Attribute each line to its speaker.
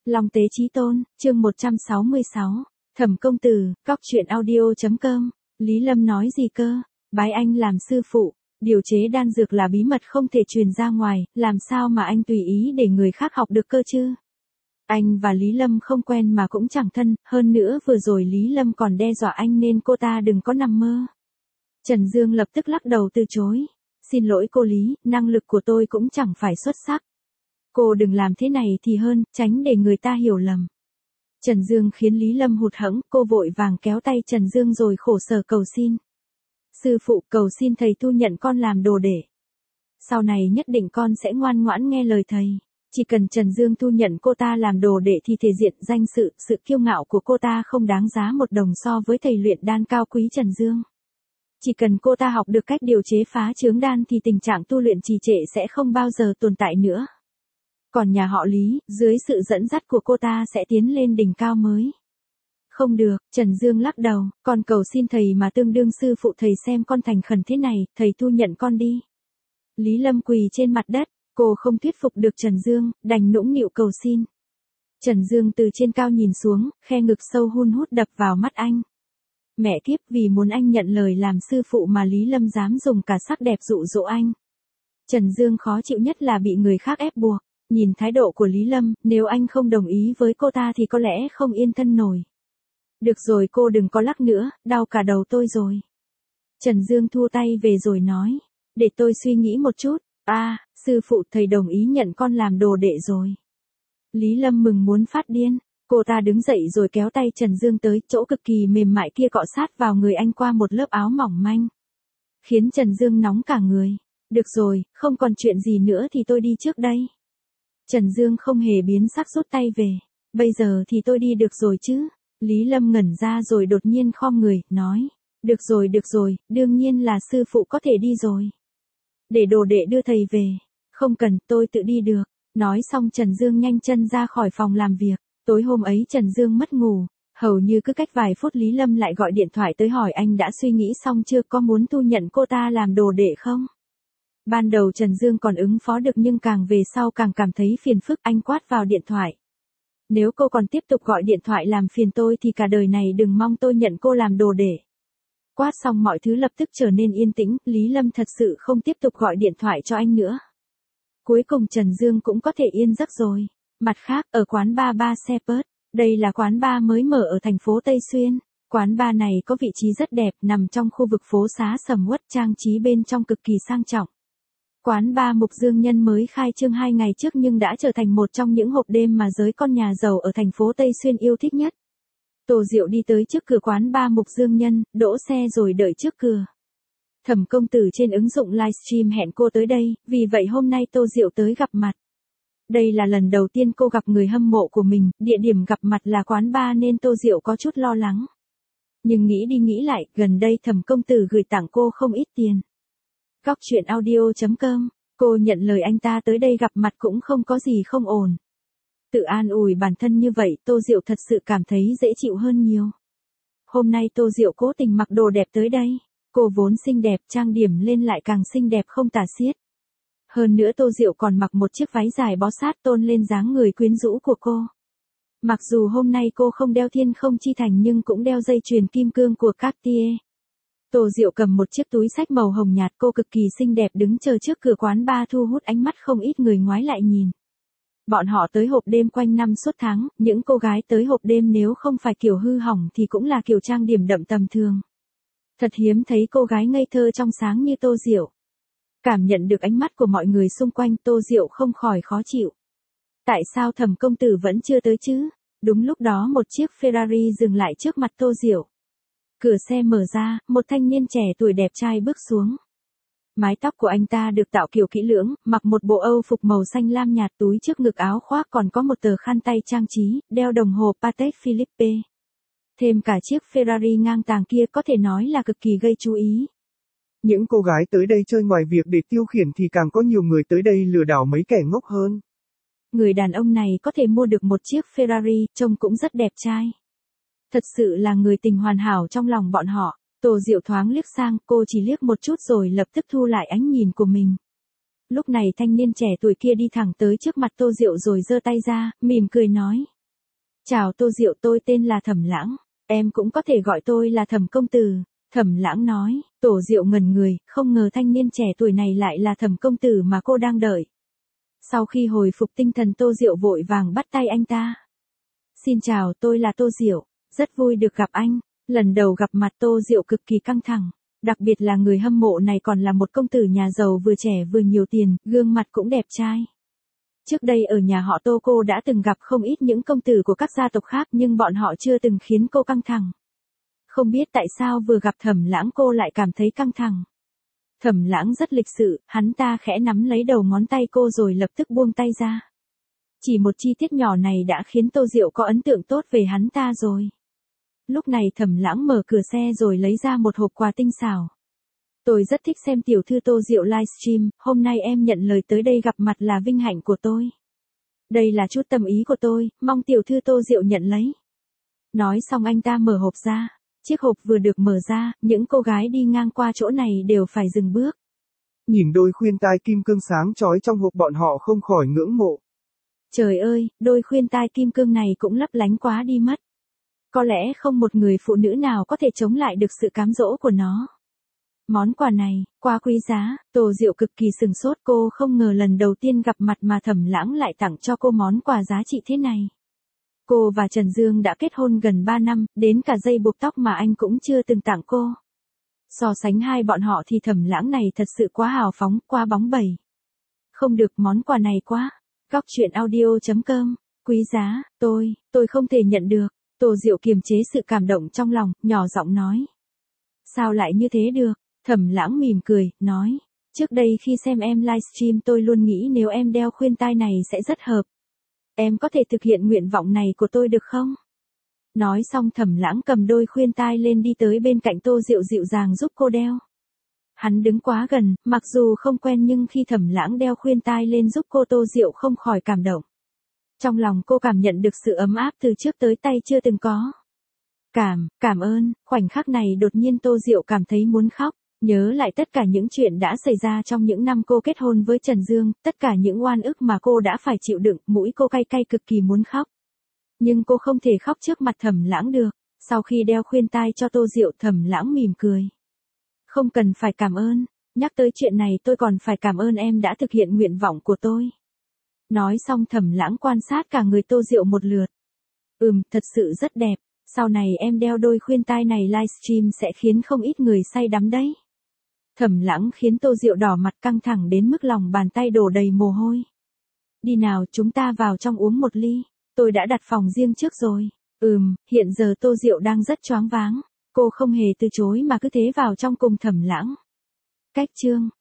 Speaker 1: Long Tế Chí Tôn, chương 166. Thẩm công tử, cóc truyện audio.com. Lý Lâm nói gì cơ? Bái anh làm sư phụ, điều chế đan dược là bí mật không thể truyền ra ngoài, làm sao mà anh tùy ý để người khác học được cơ chứ? Anh và Lý Lâm không quen mà cũng chẳng thân, hơn nữa vừa rồi Lý Lâm còn đe dọa anh nên cô ta đừng có nằm mơ. Trần Dương lập tức lắc đầu từ chối. Xin lỗi cô Lý, năng lực của tôi cũng chẳng phải xuất sắc. Cô đừng làm thế này thì hơn, tránh để người ta hiểu lầm. Trần Dương khiến Lý Lâm hụt hẫng, cô vội vàng kéo tay Trần Dương rồi khổ sở cầu xin. Sư phụ, cầu xin thầy thu nhận con làm đồ đệ. Sau này nhất định con sẽ ngoan ngoãn nghe lời thầy. Chỉ cần Trần Dương thu nhận cô ta làm đồ đệ thì thể diện danh sự kiêu ngạo của cô ta không đáng giá một đồng so với thầy luyện đan cao quý Trần Dương. Chỉ cần cô ta học được cách điều chế phá chướng đan thì tình trạng tu luyện trì trệ sẽ không bao giờ tồn tại nữa. Còn nhà họ Lý, dưới sự dẫn dắt của cô ta sẽ tiến lên đỉnh cao mới. Không được, Trần Dương lắc đầu, con cầu xin thầy mà tương đương sư phụ thầy xem con thành khẩn thế này, thầy thu nhận con đi. Lý Lâm quỳ trên mặt đất, cô không thuyết phục được Trần Dương, đành nũng nịu cầu xin. Trần Dương từ trên cao nhìn xuống, khe ngực sâu hun hút đập vào mắt anh. Mẹ kiếp, vì muốn anh nhận lời làm sư phụ mà Lý Lâm dám dùng cả sắc đẹp dụ dỗ anh. Trần Dương khó chịu nhất là bị người khác ép buộc. Nhìn thái độ của Lý Lâm, nếu anh không đồng ý với cô ta thì có lẽ không yên thân nổi. Được rồi, cô đừng có lắc nữa, đau cả đầu tôi rồi. Trần Dương thua tay về rồi nói, để tôi suy nghĩ một chút. Sư phụ, thầy đồng ý nhận con làm đồ đệ rồi. Lý Lâm mừng muốn phát điên. Cô ta đứng dậy rồi kéo tay Trần Dương tới chỗ cực kỳ mềm mại kia cọ sát vào người anh qua một lớp áo mỏng manh. Khiến Trần Dương nóng cả người. Được rồi, không còn chuyện gì nữa thì tôi đi trước đây. Trần Dương không hề biến sắc rút tay về. Bây giờ thì tôi đi được rồi chứ. Lý Lâm ngẩn ra rồi đột nhiên khom người, nói. Được rồi, đương nhiên là sư phụ có thể đi rồi. Để đồ đệ đưa thầy về. Không cần, tôi tự đi được. Nói xong Trần Dương nhanh chân ra khỏi phòng làm việc. Tối hôm ấy Trần Dương mất ngủ. Hầu như cứ cách vài phút Lý Lâm lại gọi điện thoại tới hỏi anh đã suy nghĩ xong chưa, có muốn thu nhận cô ta làm đồ đệ không? Ban đầu Trần Dương còn ứng phó được nhưng càng về sau càng cảm thấy phiền phức, anh quát vào điện thoại. Nếu cô còn tiếp tục gọi điện thoại làm phiền tôi thì cả đời này đừng mong tôi nhận cô làm đồ đệ. Quát xong mọi thứ lập tức trở nên yên tĩnh, Lý Lâm thật sự không tiếp tục gọi điện thoại cho anh nữa. Cuối cùng Trần Dương cũng có thể yên giấc rồi. Mặt khác, ở quán bar Ba Shepherd, đây là quán bar mới mở ở thành phố Tây Xuyên. Quán bar này có vị trí rất đẹp, nằm trong khu vực phố xá sầm uất, trang trí bên trong cực kỳ sang trọng. Quán bar Mục Dương Nhân mới khai trương 2 ngày trước nhưng đã trở thành một trong những hộp đêm mà giới con nhà giàu ở thành phố Tây Xuyên yêu thích nhất. Tô Diệu đi tới trước cửa quán bar Mục Dương Nhân, đỗ xe rồi đợi trước cửa. Thẩm công tử trên ứng dụng livestream hẹn cô tới đây, vì vậy hôm nay Tô Diệu tới gặp mặt. Đây là lần đầu tiên cô gặp người hâm mộ của mình, địa điểm gặp mặt là quán bar nên Tô Diệu có chút lo lắng. Nhưng nghĩ đi nghĩ lại, gần đây Thẩm công tử gửi tặng cô không ít tiền. Cóc truyện audio.com, cô nhận lời anh ta tới đây gặp mặt cũng không có gì không ổn. Tự an ủi bản thân như vậy Tô Diệu thật sự cảm thấy dễ chịu hơn nhiều. Hôm nay Tô Diệu cố tình mặc đồ đẹp tới đây. Cô vốn xinh đẹp, trang điểm lên lại càng xinh đẹp không tả xiết. Hơn nữa Tô Diệu còn mặc một chiếc váy dài bó sát tôn lên dáng người quyến rũ của cô. Mặc dù hôm nay cô không đeo thiên không chi thành nhưng cũng đeo dây chuyền kim cương của Cartier. Tô Diệu cầm một chiếc túi xách màu hồng nhạt, cô cực kỳ xinh đẹp đứng chờ trước cửa quán bar thu hút ánh mắt không ít người ngoái lại nhìn. Bọn họ tới hộp đêm quanh năm suốt tháng, những cô gái tới hộp đêm nếu không phải kiểu hư hỏng thì cũng là kiểu trang điểm đậm tầm thường. Thật hiếm thấy cô gái ngây thơ trong sáng như Tô Diệu. Cảm nhận được ánh mắt của mọi người xung quanh Tô Diệu không khỏi khó chịu. Tại sao Thẩm công tử vẫn chưa tới chứ? Đúng lúc đó một chiếc Ferrari dừng lại trước mặt Tô Diệu. Cửa xe mở ra, một thanh niên trẻ tuổi đẹp trai bước xuống. Mái tóc của anh ta được tạo kiểu kỹ lưỡng, mặc một bộ Âu phục màu xanh lam nhạt, túi trước ngực áo khoác còn có một tờ khăn tay trang trí, đeo đồng hồ Patek Philippe. Thêm cả chiếc Ferrari ngang tàng kia có thể nói là cực kỳ gây chú ý.
Speaker 2: Những cô gái tới đây chơi ngoài việc để tiêu khiển thì càng có nhiều người tới đây lừa đảo mấy kẻ ngốc hơn.
Speaker 1: Người đàn ông này có thể mua được một chiếc Ferrari, trông cũng rất đẹp trai. Thật sự là người tình hoàn hảo trong lòng bọn họ. Tô Diệu thoáng liếc sang, cô chỉ liếc một chút rồi lập tức thu lại ánh nhìn của mình. Lúc này thanh niên trẻ tuổi kia đi thẳng tới trước mặt Tô Diệu rồi giơ tay ra, mỉm cười nói. Chào Tô Diệu, tôi tên là Thẩm Lãng, em cũng có thể gọi tôi là Thẩm công tử. Thẩm Lãng nói. Tô Diệu ngẩn người, không ngờ thanh niên trẻ tuổi này lại là Thẩm công tử mà cô đang đợi. Sau khi hồi phục tinh thần, Tô Diệu vội vàng bắt tay anh ta. Xin chào, tôi là Tô Diệu, rất vui được gặp anh. Lần đầu gặp mặt Tô Diệu cực kỳ căng thẳng, đặc biệt là người hâm mộ này còn là một công tử nhà giàu vừa trẻ vừa nhiều tiền, gương mặt cũng đẹp trai. Trước đây ở nhà họ Tô cô đã từng gặp không ít những công tử của các gia tộc khác nhưng bọn họ chưa từng khiến cô căng thẳng. Không biết tại sao vừa gặp Thẩm Lãng cô lại cảm thấy căng thẳng. Thẩm Lãng rất lịch sự, hắn ta khẽ nắm lấy đầu ngón tay cô rồi lập tức buông tay ra. Chỉ một chi tiết nhỏ này đã khiến Tô Diệu có ấn tượng tốt về hắn ta rồi. Lúc này Thẩm Lãng mở cửa xe rồi lấy ra một hộp quà tinh xảo. Tôi rất thích xem tiểu thư Tô Diệu livestream, hôm nay em nhận lời tới đây gặp mặt là vinh hạnh của tôi. Đây là chút tâm ý của tôi, mong tiểu thư Tô Diệu nhận lấy. Nói xong anh ta mở hộp ra. Chiếc hộp vừa được mở ra, những cô gái đi ngang qua chỗ này đều phải dừng bước.
Speaker 2: Nhìn đôi khuyên tai kim cương sáng chói trong hộp bọn họ không khỏi ngưỡng mộ.
Speaker 1: Trời ơi, đôi khuyên tai kim cương này cũng lấp lánh quá đi mất. Có lẽ không một người phụ nữ nào có thể chống lại được sự cám dỗ của nó. Món quà này, quá quý giá, Tô Diệu cực kỳ sừng sốt, cô không ngờ lần đầu tiên gặp mặt mà Thẩm Lãng lại tặng cho cô món quà giá trị thế này. Cô và Trần Dương đã kết hôn gần 3 năm, đến cả dây buộc tóc mà anh cũng chưa từng tặng cô. So sánh hai bọn họ thì Thẩm Lãng này thật sự quá hào phóng, quá bóng bẩy. Không được, món quà này quá. Góc truyện audio.com, quý giá, tôi không thể nhận được. Tô Diệu kiềm chế sự cảm động trong lòng, nhỏ giọng nói. Sao lại như thế được? Thẩm Lãng mỉm cười, nói. Trước đây khi xem em livestream tôi luôn nghĩ nếu em đeo khuyên tai này sẽ rất hợp. Em có thể thực hiện nguyện vọng này của tôi được không? Nói xong Thẩm Lãng cầm đôi khuyên tai lên đi tới bên cạnh Tô Diệu dịu dàng giúp cô đeo. Hắn đứng quá gần, mặc dù không quen nhưng khi Thẩm Lãng đeo khuyên tai lên giúp cô, Tô Diệu không khỏi cảm động. Trong lòng cô cảm nhận được sự ấm áp từ trước tới tay chưa từng có. Cảm ơn, khoảnh khắc này đột nhiên Tô Diệu cảm thấy muốn khóc. Nhớ lại tất cả những chuyện đã xảy ra trong những năm cô kết hôn với Trần Dương, tất cả những oan ức mà cô đã phải chịu đựng, mũi cô cay cay cực kỳ muốn khóc. Nhưng cô không thể khóc trước mặt Thẩm Lãng được. Sau khi đeo khuyên tai cho Tô Diệu, Thẩm Lãng mỉm cười. Không cần phải cảm ơn, nhắc tới chuyện này tôi còn phải cảm ơn em đã thực hiện nguyện vọng của tôi. Nói xong Thẩm Lãng quan sát cả người Tô Diệu một lượt. Thật sự rất đẹp, sau này em đeo đôi khuyên tai này livestream sẽ khiến không ít người say đắm đấy. Thẩm Lãng khiến Tô Diệu đỏ mặt căng thẳng đến mức lòng bàn tay đổ đầy mồ hôi. Đi nào, chúng ta vào trong uống một ly, tôi đã đặt phòng riêng trước rồi. Hiện giờ Tô Diệu đang rất choáng váng, cô không hề từ chối mà cứ thế vào trong cùng Thẩm Lãng. Cách chương